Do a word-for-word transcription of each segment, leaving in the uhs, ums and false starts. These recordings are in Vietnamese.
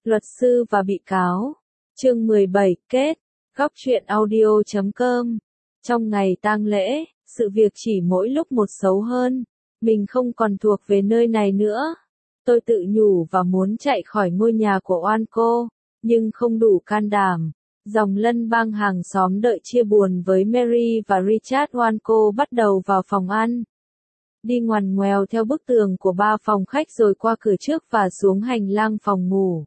Luật sư và bị cáo. Chương mười bảy, kết. Góc truyện audio chấm com. Trong ngày tang lễ, sự việc chỉ mỗi lúc một xấu hơn. Mình không còn thuộc về nơi này nữa. Tôi tự nhủ và muốn chạy khỏi ngôi nhà của oan cô, nhưng không đủ can đảm. Dòng lân bang hàng xóm đợi chia buồn với Mary và Richard. Oan cô bắt đầu vào phòng ăn. Đi ngoằn ngoèo theo bức tường của ba phòng khách rồi qua cửa trước và xuống hành lang phòng ngủ.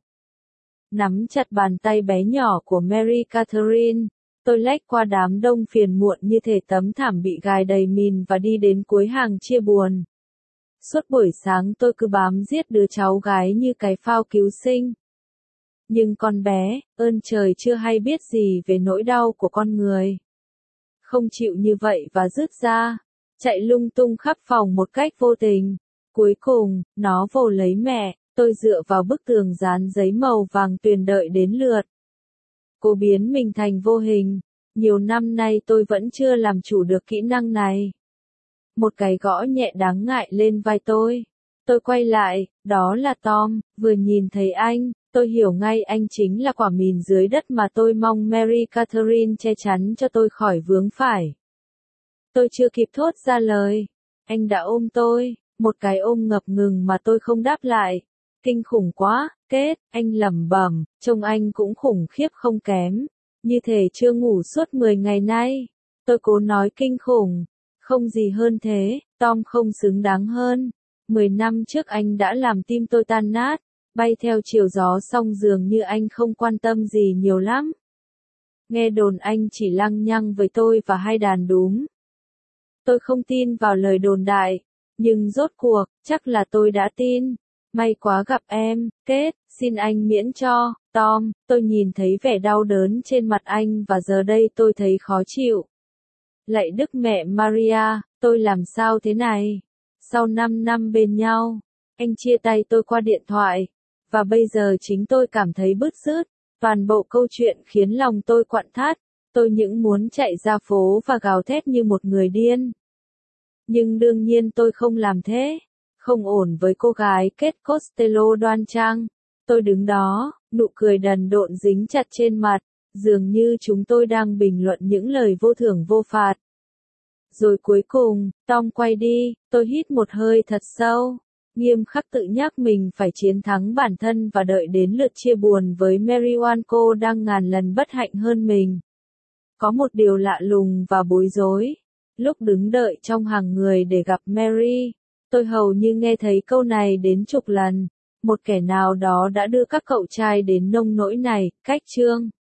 Nắm chặt bàn tay bé nhỏ của Mary Catherine, tôi lách qua đám đông phiền muộn như thể tấm thảm bị gài đầy mìn và đi đến cuối hàng chia buồn. Suốt buổi sáng tôi cứ bám giết đứa cháu gái như cái phao cứu sinh. Nhưng con bé, ơn trời chưa hay biết gì về nỗi đau của con người. Không chịu như vậy và rứt ra, chạy lung tung khắp phòng một cách vô tình. Cuối cùng, nó vồ lấy mẹ. Tôi dựa vào bức tường dán giấy màu vàng tuyền đợi đến lượt. Cô biến mình thành vô hình. Nhiều năm nay tôi vẫn chưa làm chủ được kỹ năng này. Một cái gõ nhẹ đáng ngại lên vai tôi. Tôi quay lại, đó là Tom. Vừa nhìn thấy anh, tôi hiểu ngay anh chính là quả mìn dưới đất mà tôi mong Mary Catherine che chắn cho tôi khỏi vướng phải. Tôi chưa kịp thốt ra lời. Anh đã ôm tôi, một cái ôm ngập ngừng mà tôi không đáp lại. Kinh khủng quá, kết, anh lẩm bẩm, trông anh cũng khủng khiếp không kém. Như thể chưa ngủ suốt mười ngày nay. Tôi cố nói kinh khủng. Không gì hơn thế, Tom không xứng đáng hơn. Mười năm trước anh đã làm tim tôi tan nát, bay theo chiều gió xong dường như anh không quan tâm gì nhiều lắm. Nghe đồn anh chỉ lăng nhăng với tôi và hai đàn đúm. Tôi không tin vào lời đồn đại, nhưng rốt cuộc, chắc là tôi đã tin. May quá gặp em, kết, xin anh miễn cho, Tom. Tôi nhìn thấy vẻ đau đớn trên mặt anh và giờ đây tôi thấy khó chịu. Lạy Đức Mẹ Maria, tôi làm sao thế này? Sau năm năm bên nhau, anh chia tay tôi qua điện thoại, và bây giờ chính tôi cảm thấy bứt rứt. Toàn bộ câu chuyện khiến lòng tôi quặn thắt, tôi những muốn chạy ra phố và gào thét như một người điên. Nhưng đương nhiên tôi không làm thế. Không ổn với cô gái Kate Costello đoan trang. Tôi đứng đó, nụ cười đần độn dính chặt trên mặt, dường như chúng tôi đang bình luận những lời vô thưởng vô phạt. Rồi cuối cùng, Tom quay đi, tôi hít một hơi thật sâu, nghiêm khắc tự nhắc mình phải chiến thắng bản thân và đợi đến lượt chia buồn với Mary. Oan cô đang ngàn lần bất hạnh hơn mình. Có một điều lạ lùng và bối rối. Lúc đứng đợi trong hàng người để gặp Mary, tôi hầu như nghe thấy câu này đến chục lần. Một kẻ nào đó đã đưa các cậu trai đến nông nỗi này, cách chương.